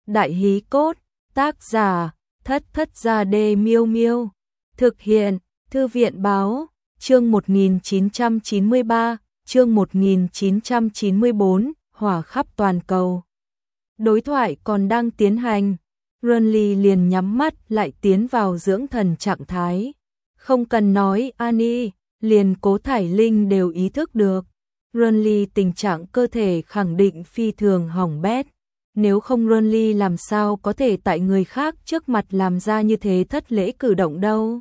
Đại hí cốt, tác giả, Thất Thất Gia Đê Miêu Miêu. Thực hiện, Thư viện báo, chương 1993, chương 1994, hỏa khắp toàn cầu. Đối thoại còn đang tiến hành, Renly liền nhắm mắt lại tiến vào dưỡng thần trạng thái. Không cần nói Annie, liền Cố Thải Linh đều ý thức được. Renly tình trạng cơ thể khẳng định phi thường hỏng bét. Nếu không Renly làm sao có thể tại người khác trước mặt làm ra như thế thất lễ cử động đâu.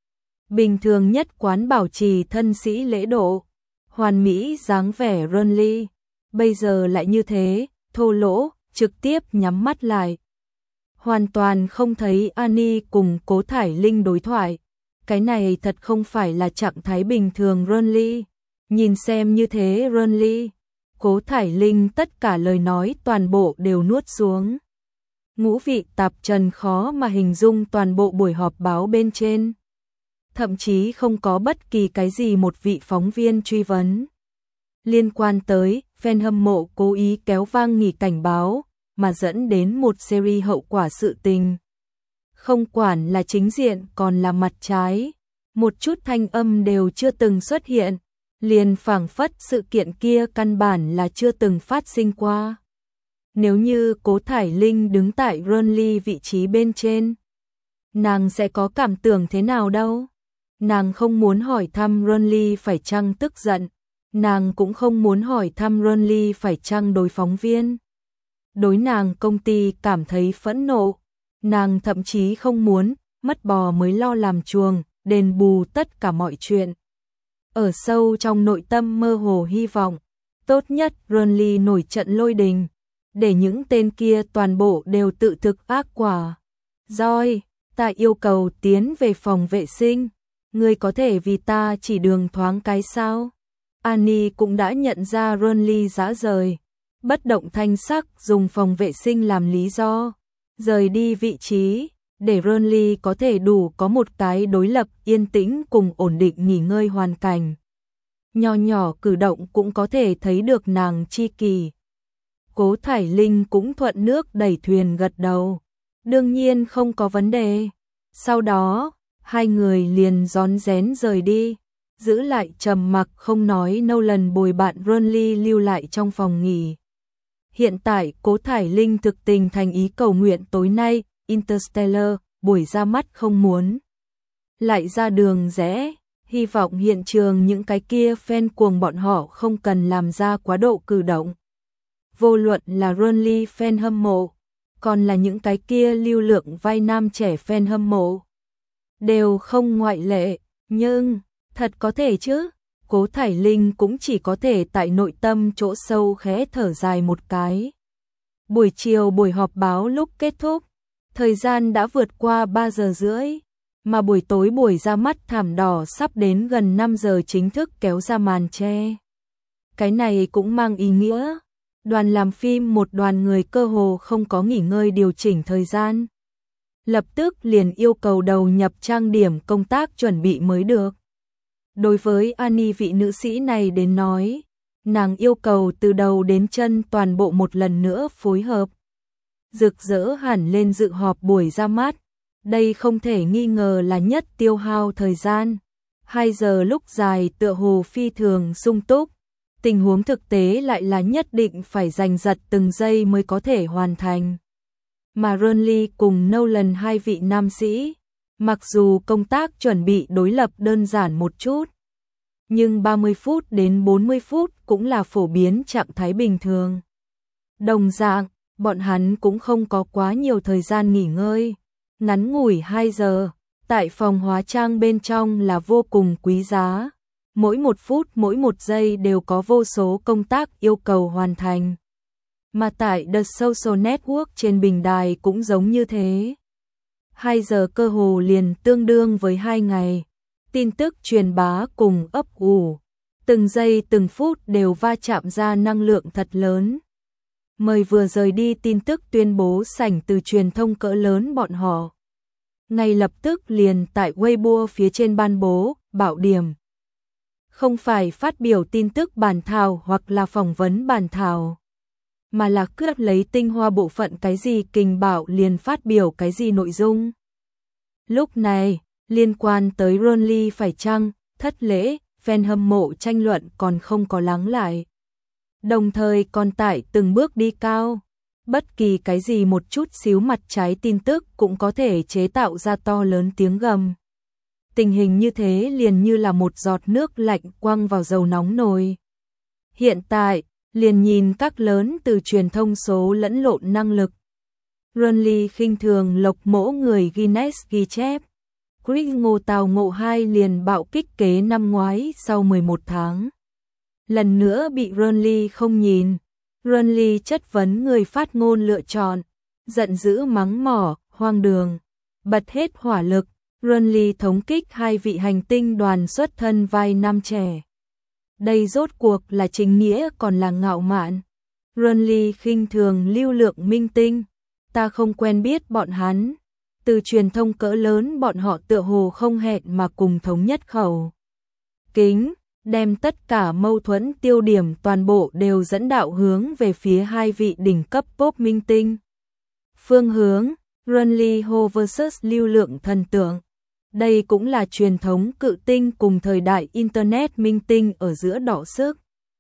Bình thường nhất quán bảo trì thân sĩ lễ độ, hoàn mỹ dáng vẻ Renly, bây giờ lại như thế, thô lỗ, trực tiếp nhắm mắt lại. Hoàn toàn không thấy Annie cùng Cố Thải Linh đối thoại. Cái này thật không phải là trạng thái bình thường Renly. Nhìn xem như thế Renly, Cố Thải Linh tất cả lời nói toàn bộ đều nuốt xuống. Ngũ vị tạp trần khó mà hình dung toàn bộ buổi họp báo bên trên. Thậm chí không có bất kỳ cái gì một vị phóng viên truy vấn. Liên quan tới fan hâm mộ cố ý kéo vang nghỉ cảnh báo, mà dẫn đến một series hậu quả sự tình. Không quản là chính diện còn là mặt trái, một chút thanh âm đều chưa từng xuất hiện, liền phảng phất sự kiện kia căn bản là chưa từng phát sinh qua. Nếu như Cố Thải Linh đứng tại Renly vị trí bên trên, nàng sẽ có cảm tưởng thế nào đâu? Nàng không muốn hỏi thăm Renly phải chăng tức giận, nàng cũng không muốn hỏi thăm Renly phải chăng đối phóng viên. Đối nàng công ty cảm thấy phẫn nộ, nàng thậm chí không muốn, mất bò mới lo làm chuồng, đền bù tất cả mọi chuyện. Ở sâu trong nội tâm mơ hồ hy vọng, tốt nhất Renly nổi trận lôi đình, để những tên kia toàn bộ đều tự thực ác quả. Rồi, ta yêu cầu tiến về phòng vệ sinh, ngươi có thể vì ta chỉ đường thoáng cái sao? Annie cũng đã nhận ra Renly dã rời, bất động thanh sắc dùng phòng vệ sinh làm lý do, rời đi vị trí, để Renly có thể đủ có một cái đối lập yên tĩnh cùng ổn định nghỉ ngơi hoàn cảnh. Nho nhỏ cử động cũng có thể thấy được nàng chi kỳ. Cố Thải Linh cũng thuận nước đẩy thuyền gật đầu. Đương nhiên không có vấn đề. Sau đó, hai người liền rón rén rời đi, giữ lại trầm mặc không nói Nolan bồi bạn Renly lưu lại trong phòng nghỉ. Hiện tại Cố Thải Linh thực tình thành ý cầu nguyện tối nay, Interstellar, buổi ra mắt không muốn lại ra đường rẽ, hy vọng hiện trường những cái kia fan cuồng bọn họ không cần làm ra quá độ cử động. Vô luận là Renly fan hâm mộ, còn là những cái kia lưu lượng vai nam trẻ fan hâm mộ, đều không ngoại lệ, nhưng thật có thể chứ. Cố Thải Linh cũng chỉ có thể tại nội tâm chỗ sâu khẽ thở dài một cái. Buổi chiều buổi họp báo lúc kết thúc, thời gian đã vượt qua 3 giờ rưỡi, mà buổi tối buổi ra mắt thảm đỏ sắp đến gần 5 giờ chính thức kéo ra màn che. Cái này cũng mang ý nghĩa, đoàn làm phim một đoàn người cơ hồ không có nghỉ ngơi điều chỉnh thời gian. Lập tức liền yêu cầu đầu nhập trang điểm công tác chuẩn bị mới được. Đối với Annie vị nữ sĩ này đến nói, nàng yêu cầu từ đầu đến chân toàn bộ một lần nữa phối hợp. Rực rỡ hẳn lên dự họp buổi ra mắt, đây không thể nghi ngờ là nhất tiêu hao thời gian. 2 giờ lúc dài tựa hồ phi thường sung túc, tình huống thực tế lại là nhất định phải giành giật từng giây mới có thể hoàn thành. Mà Renly cùng Nolan hai vị nam sĩ, mặc dù công tác chuẩn bị đối lập đơn giản một chút, nhưng 30 phút đến 40 phút cũng là phổ biến trạng thái bình thường. Đồng dạng, bọn hắn cũng không có quá nhiều thời gian nghỉ ngơi, ngắn ngủi 2 giờ, tại phòng hóa trang bên trong là vô cùng quý giá. Mỗi một phút mỗi một giây đều có vô số công tác yêu cầu hoàn thành. Mà tại The Social Network trên bình đài cũng giống như thế. 2 giờ cơ hồ liền tương đương với 2 ngày. Tin tức truyền bá cùng ấp ủ, từng giây từng phút đều va chạm ra năng lượng thật lớn. Mời vừa rời đi tin tức tuyên bố sảnh từ truyền thông cỡ lớn bọn họ. Ngay lập tức liền tại Weibo phía trên ban bố, bảo điểm. Không phải phát biểu tin tức bản thảo hoặc là phỏng vấn bản thảo, mà là cướp lấy tinh hoa bộ phận cái gì kình bảo liền phát biểu cái gì nội dung. Lúc này, liên quan tới Ronly phải chăng thất lễ, fan hâm mộ tranh luận còn không có lắng lại. Đồng thời còn tải từng bước đi cao. Bất kỳ cái gì một chút xíu mặt trái tin tức cũng có thể chế tạo ra to lớn tiếng gầm. Tình hình như thế liền như là một giọt nước lạnh quăng vào dầu nóng nồi. Hiện tại, liền nhìn các lớn từ truyền thông số lẫn lộn năng lực. Ronly khinh thường lộc mỗ người Guinness ghi chép. Chris Ngô Tào Ngộ 2 liền bạo kích kế năm ngoái sau 11 tháng. Lần nữa bị Ronly không nhìn. Ronly chất vấn người phát ngôn lựa chọn, giận dữ mắng mỏ, hoang đường, bật hết hỏa lực. Ronly thống kích hai vị hành tinh đoàn xuất thân vai nam trẻ. Đây rốt cuộc là chính nghĩa còn là ngạo mạn. Ronly khinh thường lưu lượng minh tinh. Ta không quen biết bọn hắn. Từ truyền thông cỡ lớn bọn họ tựa hồ không hẹn mà cùng thống nhất khẩu kính, đem tất cả mâu thuẫn tiêu điểm toàn bộ đều dẫn đạo hướng về phía hai vị đỉnh cấp pop minh tinh. Phương hướng, Ronly Ho vs lưu lượng thần tượng. Đây cũng là truyền thống cự tinh cùng thời đại Internet minh tinh ở giữa đọ sức.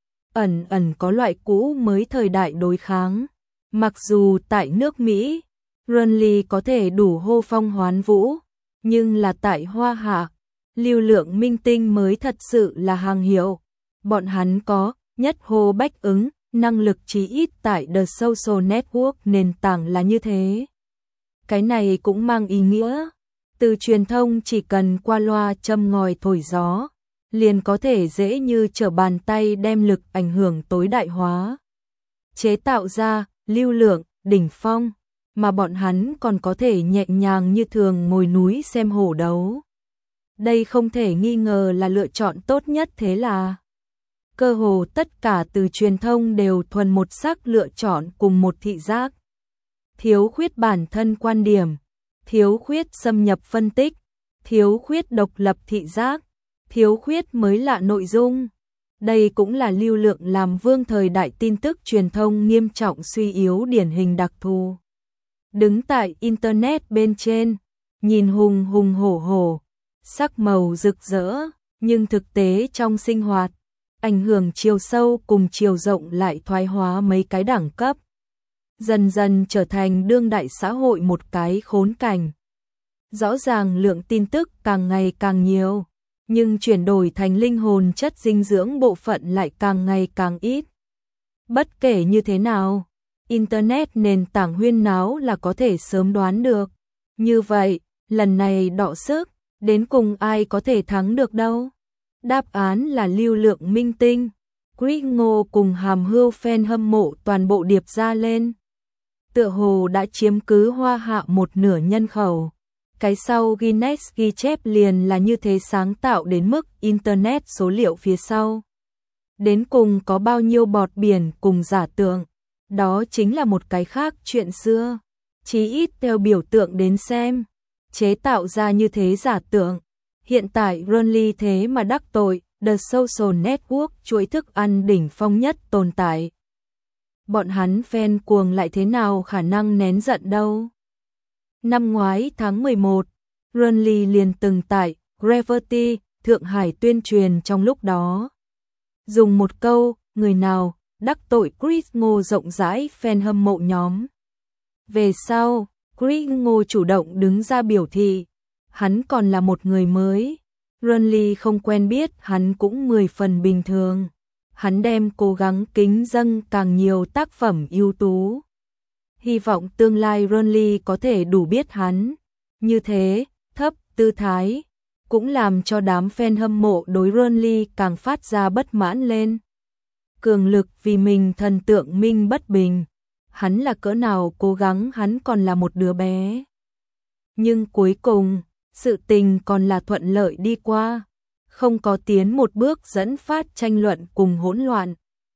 Ẩn ẩn có loại cũ mới thời đại đối kháng. Mặc dù tại nước Mỹ, Ronly có thể đủ hô phong hoán vũ, nhưng là tại Hoa Hạ, lưu lượng minh tinh mới thật sự là hàng hiệu. Bọn hắn có nhất hô bách ứng, năng lực chí ít tại The Social Network nền tảng là như thế. Cái này cũng mang ý nghĩa, từ truyền thông chỉ cần qua loa châm ngòi thổi gió, liền có thể dễ như trở bàn tay đem lực ảnh hưởng tối đại hóa. Chế tạo ra lưu lượng, đỉnh phong, mà bọn hắn còn có thể nhẹ nhàng như thường ngồi núi xem hổ đấu. Đây không thể nghi ngờ là lựa chọn tốt nhất, thế là cơ hồ tất cả từ truyền thông đều thuần một sắc lựa chọn cùng một thị giác. Thiếu khuyết bản thân quan điểm, thiếu khuyết xâm nhập phân tích, thiếu khuyết độc lập thị giác, thiếu khuyết mới lạ nội dung. Đây cũng là lưu lượng làm vương thời đại tin tức truyền thông nghiêm trọng suy yếu điển hình đặc thù. Đứng tại Internet bên trên, nhìn hùng hùng hổ hổ, sắc màu rực rỡ, nhưng thực tế trong sinh hoạt, ảnh hưởng chiều sâu cùng chiều rộng lại thoái hóa mấy cái đẳng cấp. Dần dần trở thành đương đại xã hội một cái khốn cảnh. Rõ ràng lượng tin tức càng ngày càng nhiều, nhưng chuyển đổi thành linh hồn chất dinh dưỡng bộ phận lại càng ngày càng ít. Bất kể như thế nào, Internet nền tảng huyên náo là có thể sớm đoán được. Như vậy, lần này đọ sức, đến cùng ai có thể thắng được đâu? Đáp án là lưu lượng minh tinh. Chris Ngô cùng hàm hưu fan hâm mộ toàn bộ điệp ra lên. Tựa hồ đã chiếm cứ Hoa Hạ một nửa nhân khẩu. Cái sau Guinness ghi chép liền là như thế sáng tạo đến mức Internet số liệu phía sau. Đến cùng có bao nhiêu bọt biển cùng giả tượng. Đó chính là một cái khác chuyện xưa. Chí ít theo biểu tượng đến xem. Chế tạo ra như thế giả tượng. Hiện tại Ronly thế mà đắc tội The Social Network, chuỗi thức ăn đỉnh phong nhất tồn tại. Bọn hắn fan cuồng lại thế nào khả năng nén giận đâu. Năm ngoái tháng 11, Ronly liền từng tại Gravity, Thượng Hải tuyên truyền trong lúc đó. Dùng một câu, người nào đắc tội Chris Ngô rộng rãi fan hâm mộ nhóm. Về sau, Chris Ngô chủ động đứng ra biểu thị, hắn còn là một người mới. Ronly không quen biết hắn cũng 10 phần bình thường. Hắn đem cố gắng kính dâng càng nhiều tác phẩm ưu tú. Hy vọng tương lai Ronly có thể đủ biết hắn. Như thế, thấp tư thái, cũng làm cho đám fan hâm mộ đối Ronly càng phát ra bất mãn lên. Cường lực vì mình thần tượng minh bất bình. Hắn là cỡ nào cố gắng, hắn còn là một đứa bé. Nhưng cuối cùng, sự tình còn là thuận lợi đi qua. Không có tiến một bước dẫn phát tranh luận cùng hỗn loạn.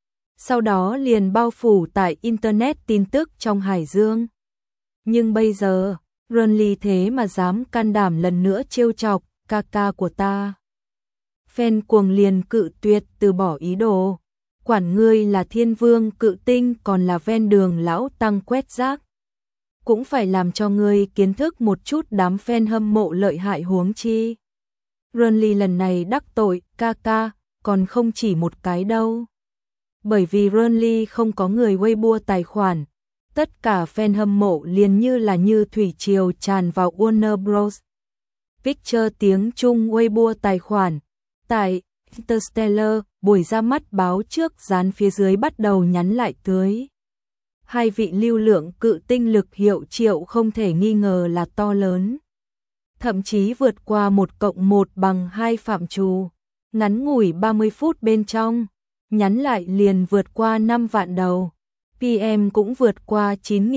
Sau đó liền bao phủ tại Internet tin tức trong Hải Dương. Nhưng bây giờ, Ronly thế mà dám can đảm lần nữa trêu chọc ca ca của ta. Fan cuồng liền cự tuyệt từ bỏ ý đồ. Quản ngươi là thiên vương cự tinh còn là ven đường lão tăng quét rác. Cũng phải làm cho ngươi kiến thức một chút đám fan hâm mộ lợi hại huống chi. Renly lần này đắc tội ca còn không chỉ một cái đâu. Bởi vì Renly không có người Weibo tài khoản, tất cả fan hâm mộ liền như thủy triều tràn vào Warner Bros. Picture tiếng Trung Weibo tài khoản. Tại Interstellar, buổi ra mắt báo trước dán phía dưới bắt đầu nhắn lại tới. Hai vị lưu lượng cự tinh lực hiệu triệu không thể nghi ngờ là to lớn. Thậm chí vượt qua 1+1=2 phạm trù. Ngắn ngủi 30 phút bên trong, nhắn lại liền vượt qua 5 vạn đầu. PM cũng vượt qua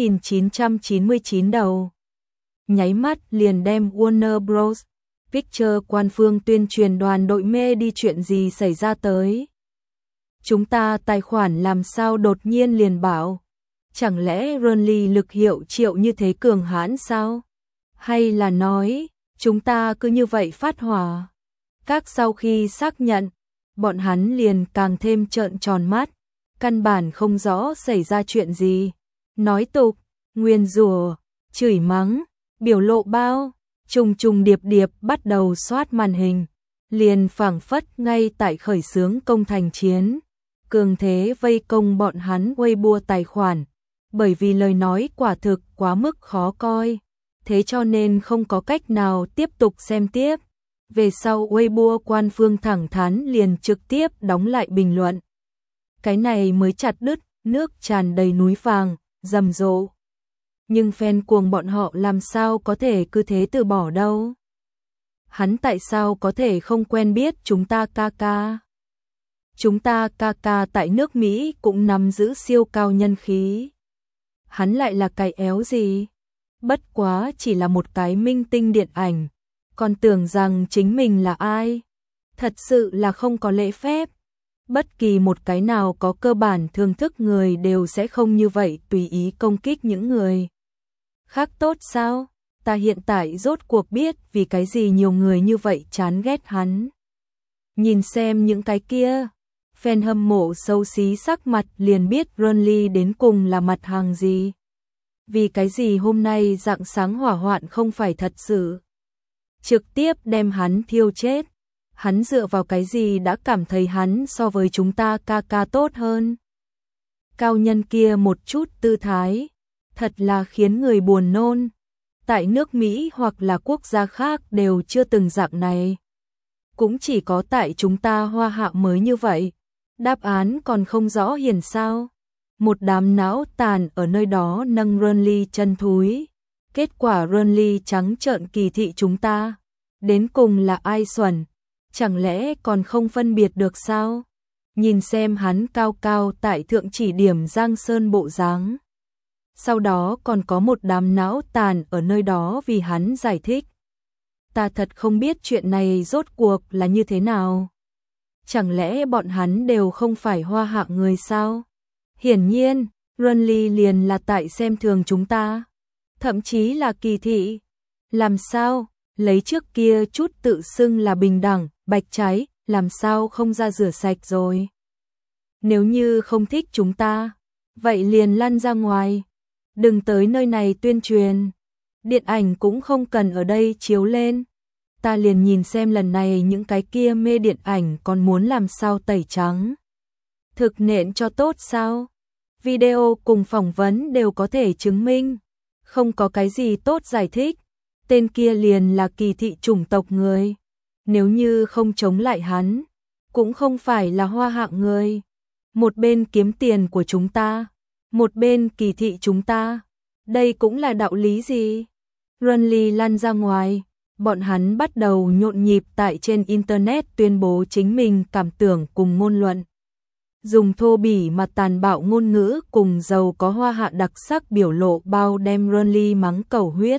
9.999 đầu. Nháy mắt liền đem Warner Bros. Picture quan phương tuyên truyền đoàn đội mê đi chuyện gì xảy ra tới. Chúng ta tài khoản làm sao đột nhiên liền bảo. Chẳng lẽ Renly lực hiệu triệu như thế cường hãn sao? Hay là nói, chúng ta cứ như vậy phát hỏa? Các sau khi xác nhận, bọn hắn liền càng thêm trợn tròn mắt. Căn bản không rõ xảy ra chuyện gì. Nói tục, nguyền rủa, chửi mắng, biểu lộ bao, trùng điệp bắt đầu soát màn hình. Liền phảng phất ngay tại khởi xướng công thành chiến. Cường thế vây công bọn hắn Weibo tài khoản. Bởi vì lời nói quả thực quá mức khó coi. Thế cho nên không có cách nào tiếp tục xem tiếp. Về sau Weibo quan phương thẳng thắn liền trực tiếp đóng lại bình luận. Cái này mới chặt đứt, nước tràn đầy núi vàng, rầm rộ. Nhưng fan cuồng bọn họ làm sao có thể cứ thế từ bỏ đâu. Hắn tại sao có thể không quen biết chúng ta ca. Chúng ta ca tại nước Mỹ cũng nắm giữ siêu cao nhân khí. Hắn lại là cái éo gì? Bất quá chỉ là một cái minh tinh điện ảnh. Còn tưởng rằng chính mình là ai? Thật sự là không có lễ phép. Bất kỳ một cái nào có cơ bản thưởng thức người đều sẽ không như vậy tùy ý công kích những người khác tốt sao? Ta hiện tại rốt cuộc biết vì cái gì nhiều người như vậy chán ghét hắn. Nhìn xem những cái kia, fan hâm mộ xấu xí sắc mặt liền biết Renly đến cùng là mặt hàng gì. Vì cái gì hôm nay rạng sáng hỏa hoạn không phải thật sự. Trực tiếp đem hắn thiêu chết. Hắn dựa vào cái gì đã cảm thấy hắn so với chúng ta ca tốt hơn. Cao nhân kia một chút tư thái, thật là khiến người buồn nôn. Tại nước Mỹ hoặc là quốc gia khác đều chưa từng dạng này. Cũng chỉ có tại chúng ta Hoa Hạ mới như vậy. Đáp án còn không rõ hiển sao. Một đám não tàn ở nơi đó nâng Renly chân thúi. Kết quả Renly trắng trợn kỳ thị chúng ta. Đến cùng là ai xuẩn? Chẳng lẽ còn không phân biệt được sao? Nhìn xem hắn cao tại thượng chỉ điểm Giang Sơn bộ dáng. Sau đó còn có một đám não tàn ở nơi đó vì hắn giải thích. Ta thật không biết chuyện này rốt cuộc là như thế nào. Chẳng lẽ bọn hắn đều không phải Hoa Hạ người sao? Hiển nhiên, Renly liền là tại xem thường chúng ta. Thậm chí là kỳ thị. Làm sao? Lấy trước kia chút tự xưng là bình đẳng, bạch trái, làm sao không ra rửa sạch rồi. Nếu như không thích chúng ta, vậy liền lăn ra ngoài. Đừng tới nơi này tuyên truyền. Điện ảnh cũng không cần ở đây chiếu lên. Ta liền nhìn xem lần này những cái kia mê điện ảnh còn muốn làm sao tẩy trắng. Thực nện cho tốt sao? Video cùng phỏng vấn đều có thể chứng minh. Không có cái gì tốt giải thích. Tên kia liền là kỳ thị chủng tộc người. Nếu như không chống lại hắn, cũng không phải là Hoa Hạ người. Một bên kiếm tiền của chúng ta, một bên kỳ thị chúng ta. Đây cũng là đạo lý gì? Renly lăn ra ngoài, bọn hắn bắt đầu nhộn nhịp tại trên Internet tuyên bố chính mình cảm tưởng cùng ngôn luận. Dùng thô bỉ mà tàn bạo ngôn ngữ cùng giàu có Hoa Hạ đặc sắc biểu lộ bao đem Renly mắng cầu huyết.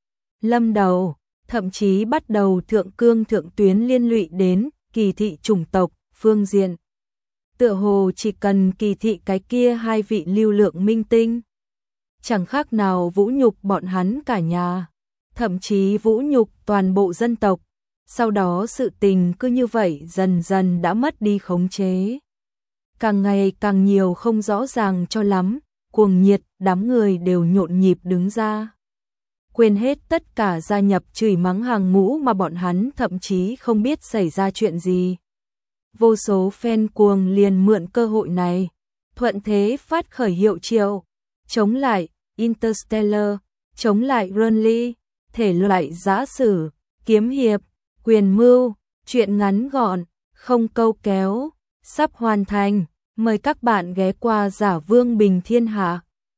Lâm đầu, thậm chí bắt đầu thượng cương thượng tuyến liên lụy đến kỳ thị chủng tộc, phương diện. Tựa hồ chỉ cần kỳ thị cái kia hai vị lưu lượng minh tinh. Chẳng khác nào vũ nhục bọn hắn cả nhà, thậm chí vũ nhục toàn bộ dân tộc. Sau đó sự tình cứ như vậy dần dần đã mất đi khống chế. càng ngày càng nhiều không rõ ràng cho lắm, cuồng nhiệt, đám người đều nhộn nhịp đứng ra. Quên hết tất cả gia nhập chửi mắng hàng ngũ mà bọn hắn thậm chí không biết xảy ra chuyện gì. Vô số fan cuồng liền mượn cơ hội này, thuận thế phát khởi hiệu triệu, chống lại Interstellar, chống lại Burnley, thể loại giã sử, kiếm hiệp, quyền mưu, truyện ngắn gọn, không câu kéo, sắp hoàn thành, mời các bạn ghé qua Giả Vương Bình Thiên Hạ.